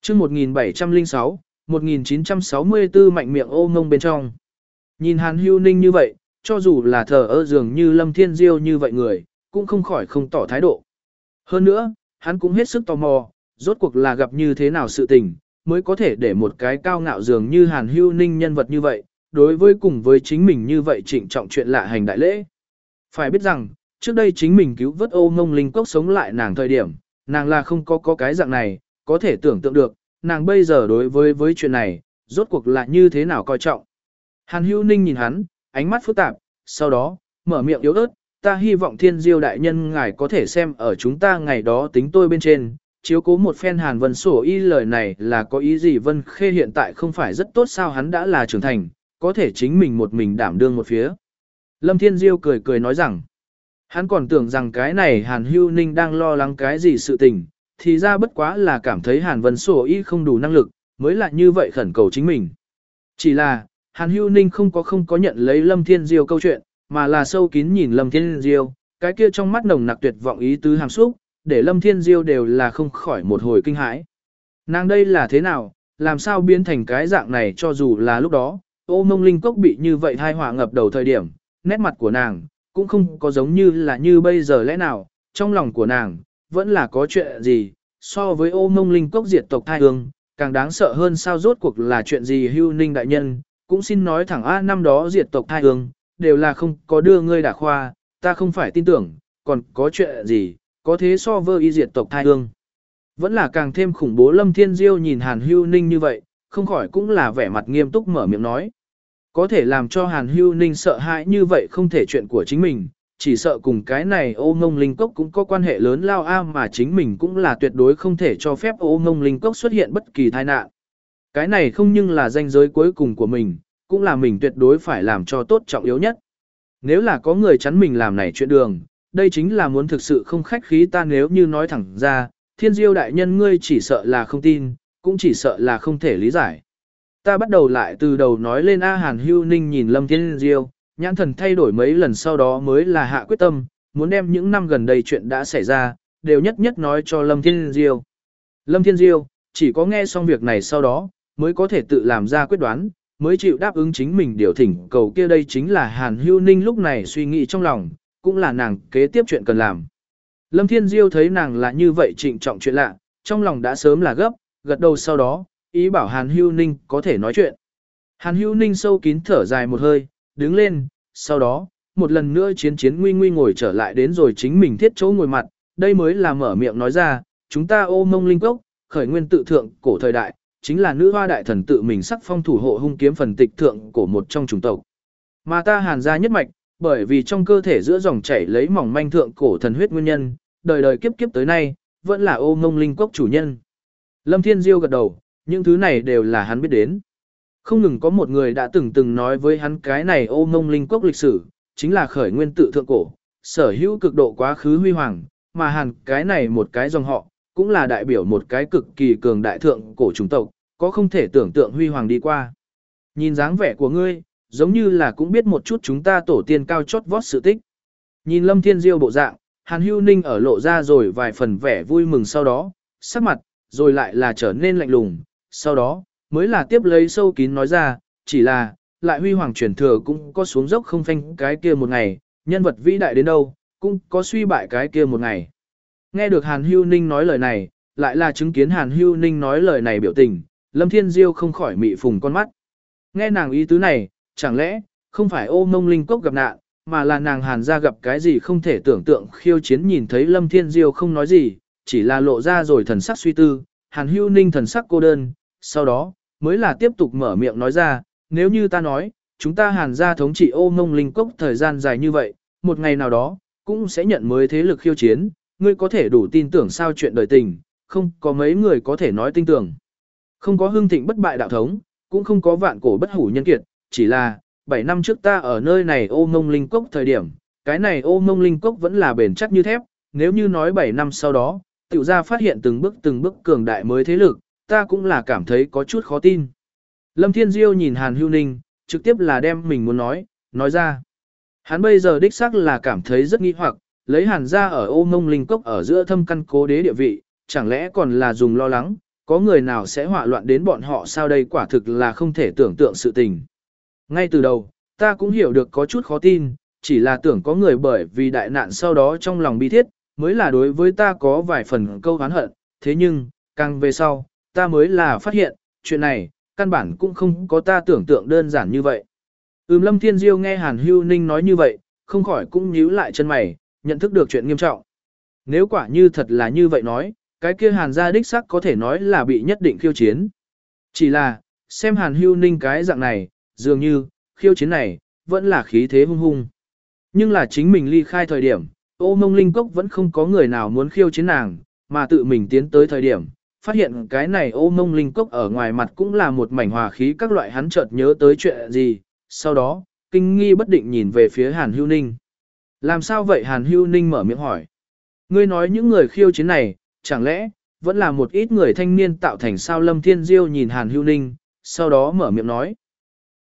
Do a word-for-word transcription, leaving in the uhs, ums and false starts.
chương một nghìn bảy trăm lẻ sáu, một nghìn chín trăm sáu mươi tư mạnh miệng ô ngông bên trong. Nhìn Hàn Hưu Ninh như vậy, cho dù là thờ ơ dường như Lâm Thiên Diêu như vậy người, cũng không khỏi không tỏ thái độ. Hơn nữa, hắn cũng hết sức tò mò, rốt cuộc là gặp như thế nào sự tình, mới có thể để một cái cao ngạo dường như Hàn Hưu Ninh nhân vật như vậy, đối với cùng với chính mình như vậy trịnh trọng chuyện lạ hành đại lễ. Phải biết rằng, trước đây chính mình cứu vớt ô ngông linh cốc sống lại nàng thời điểm, nàng là không có có cái dạng này, có thể tưởng tượng được, nàng bây giờ đối với với chuyện này, rốt cuộc là như thế nào coi trọng. Hàn Hưu Ninh nhìn hắn, ánh mắt phức tạp, sau đó, mở miệng yếu ớt, ta hy vọng Thiên Diêu đại nhân ngài có thể xem ở chúng ta ngày đó tính tôi bên trên, chiếu cố một phen Hàn Vân Sổ y lời này là có ý gì. Vân Khê hiện tại không phải rất tốt sao, hắn đã là trưởng thành, có thể chính mình một mình đảm đương một phía. Lâm Thiên Diêu cười cười nói rằng, hắn còn tưởng rằng cái này Hàn Hưu Ninh đang lo lắng cái gì sự tình, thì ra bất quá là cảm thấy Hàn Vân Sổ y không đủ năng lực, mới lại như vậy khẩn cầu chính mình. Chỉ là, Hàn Hưu Ninh không có không có nhận lấy Lâm Thiên Diêu câu chuyện, mà là sâu kín nhìn Lâm Thiên Diêu, cái kia trong mắt nồng nặc tuyệt vọng ý tứ hàm xúc, để Lâm Thiên Diêu đều là không khỏi một hồi kinh hãi. Nàng đây là thế nào, làm sao biến thành cái dạng này, cho dù là lúc đó, ô mông linh cốc bị như vậy thai họa ngập đầu thời điểm, nét mặt của nàng, cũng không có giống như là như bây giờ lẽ nào, trong lòng của nàng, vẫn là có chuyện gì, so với ô mông linh cốc diệt tộc thai hương, càng đáng sợ hơn sao, rốt cuộc là chuyện gì. Hưu Ninh đại nhân, cũng xin nói thẳng a, năm đó diệt tộc thai hương, đều là không có đưa ngươi đả khoa, ta không phải tin tưởng, còn có chuyện gì, có thế so với y diệt tộc thai hương. Vẫn là càng thêm khủng bố. Lâm Thiên Diêu nhìn Hàn Hưu Ninh như vậy, không khỏi cũng là vẻ mặt nghiêm túc mở miệng nói. Có thể làm cho Hàn Hưu Ninh sợ hãi như vậy không thể chuyện của chính mình, chỉ sợ cùng cái này ô ngông linh cốc cũng có quan hệ lớn lao a, mà chính mình cũng là tuyệt đối không thể cho phép ô ngông linh cốc xuất hiện bất kỳ tai nạn. Cái này không nhưng là ranh giới cuối cùng của mình, cũng là mình tuyệt đối phải làm cho tốt trọng yếu nhất. Nếu là có người chắn mình làm này chuyện đường, đây chính là muốn thực sự không khách khí. Ta nếu như nói thẳng ra, Thiên Diêu đại nhân ngươi chỉ sợ là không tin, cũng chỉ sợ là không thể lý giải. Ta bắt đầu lại từ đầu nói lên a. Hàn Hưu Ninh nhìn Lâm Thiên Diêu, nhãn thần thay đổi mấy lần, sau đó mới là hạ quyết tâm, muốn đem những năm gần đây chuyện đã xảy ra, đều nhất nhất nói cho Lâm Thiên Diêu. Lâm Thiên Diêu, chỉ có nghe xong việc này sau đó, mới có thể tự làm ra quyết đoán, mới chịu đáp ứng chính mình điều thỉnh cầu kia. Đây chính là Hàn Hưu Ninh lúc này suy nghĩ trong lòng, cũng là nàng kế tiếp chuyện cần làm. Lâm Thiên Diêu thấy nàng là như vậy trịnh trọng chuyện lạ, trong lòng đã sớm là gấp, gật đầu sau đó, ý bảo Hàn Hưu Ninh có thể nói chuyện. Hàn Hưu Ninh sâu kín thở dài một hơi, đứng lên, sau đó, một lần nữa chiến chiến nguy nguy ngồi trở lại đến rồi chính mình thiết chỗ ngồi mặt, đây mới là mở miệng nói ra, chúng ta ô mông linh cốc, khởi nguyên tự thượng cổ thời đại, chính là nữ hoa đại thần tự mình sắc phong thủ hộ hung kiếm phần tịch thượng cổ một trong chủng tộc. Mà ta Hàn gia nhất mạch, bởi vì trong cơ thể giữa dòng chảy lấy mỏng manh thượng cổ thần huyết nguyên nhân, đời đời kiếp kiếp tới nay, vẫn là ô mông linh cốc chủ nhân. Lâm Thiên Diêu gật đầu, những thứ này đều là hắn biết đến. Không ngừng có một người đã từng từng nói với hắn cái này ô mông linh cốc lịch sử, chính là khởi nguyên tự thượng cổ, sở hữu cực độ quá khứ huy hoàng, mà Hàn cái này một cái dòng họ, cũng là đại biểu một cái cực kỳ cường đại thượng cổ chủng tộc, có không thể tưởng tượng huy hoàng đi qua. Nhìn dáng vẻ của ngươi, giống như là cũng biết một chút chúng ta tổ tiên cao chót vót sự tích. Nhìn Lâm Thiên Diêu bộ dạng, Hàn Hưu Ninh ở lộ ra rồi vài phần vẻ vui mừng, sau đó, sắc mặt, rồi lại là trở nên lạnh lùng, sau đó, mới là tiếp lấy sâu kín nói ra, chỉ là, lại huy hoàng truyền thừa cũng có xuống dốc không phanh cái kia một ngày, nhân vật vĩ đại đến đâu, cũng có suy bại cái kia một ngày. Nghe được Hàn Hưu Ninh nói lời này, lại là chứng kiến Hàn Hưu Ninh nói lời này biểu tình, Lâm Thiên Diêu không khỏi mị phùng con mắt. Nghe nàng ý tứ này, chẳng lẽ, không phải ô mông linh cốc gặp nạn, mà là nàng Hàn gia gặp cái gì không thể tưởng tượng khiêu chiến. Nhìn thấy Lâm Thiên Diêu không nói gì, chỉ là lộ ra rồi thần sắc suy tư, Hàn Hưu Ninh thần sắc cô đơn, sau đó, mới là tiếp tục mở miệng nói ra, nếu như ta nói, chúng ta Hàn gia thống trị ô mông linh cốc thời gian dài như vậy, một ngày nào đó, cũng sẽ nhận mới thế lực khiêu chiến, ngươi có thể đủ tin tưởng sao? Chuyện đời tình, không có mấy người có thể nói tin tưởng. Không có hưng thịnh bất bại đạo thống, cũng không có vạn cổ bất hủ nhân kiệt, chỉ là, bảy năm trước ta ở nơi này ô mông linh cốc thời điểm, cái này ô mông linh cốc vẫn là bền chắc như thép, nếu như nói bảy năm sau đó, tiểu gia phát hiện từng bước từng bước cường đại mới thế lực, ta cũng là cảm thấy có chút khó tin. Lâm Thiên Diêu nhìn Hàn Hưu Ninh, trực tiếp là đem mình muốn nói, nói ra. Hắn bây giờ đích xác là cảm thấy rất nghi hoặc, lấy Hàn gia ở ô mông linh cốc ở giữa thâm căn cố đế địa vị, chẳng lẽ còn là dùng lo lắng, có người nào sẽ họa loạn đến bọn họ sao đây quả thực là không thể tưởng tượng sự tình. Ngay từ đầu, ta cũng hiểu được có chút khó tin, chỉ là tưởng có người bởi vì đại nạn sau đó trong lòng bi thiết, mới là đối với ta có vài phần câu oán hận, thế nhưng, càng về sau, ta mới là phát hiện, chuyện này, căn bản cũng không có ta tưởng tượng đơn giản như vậy. Ừm Lâm Thiên Diêu nghe Hàn Hưu Ninh nói như vậy, không khỏi cũng nhíu lại chân mày, nhận thức được chuyện nghiêm trọng. Nếu quả như thật là như vậy nói, cái kia Hàn gia đích sắc có thể nói là bị nhất định khiêu chiến. Chỉ là, xem Hàn Hưu Ninh cái dạng này, dường như, khiêu chiến này, vẫn là khí thế hung hung. Nhưng là chính mình ly khai thời điểm, Ô Mông Linh Cốc vẫn không có người nào muốn khiêu chiến nàng, mà tự mình tiến tới thời điểm, phát hiện cái này Ô Mông Linh Cốc ở ngoài mặt cũng là một mảnh hòa khí các loại hắn chợt nhớ tới chuyện gì, sau đó, kinh nghi bất định nhìn về phía Hàn Hưu Ninh. Làm sao vậy Hàn Hưu Ninh mở miệng hỏi. Ngươi nói những người khiêu chiến này, chẳng lẽ, vẫn là một ít người thanh niên tạo thành sao Lâm Thiên Diêu nhìn Hàn Hưu Ninh, sau đó mở miệng nói.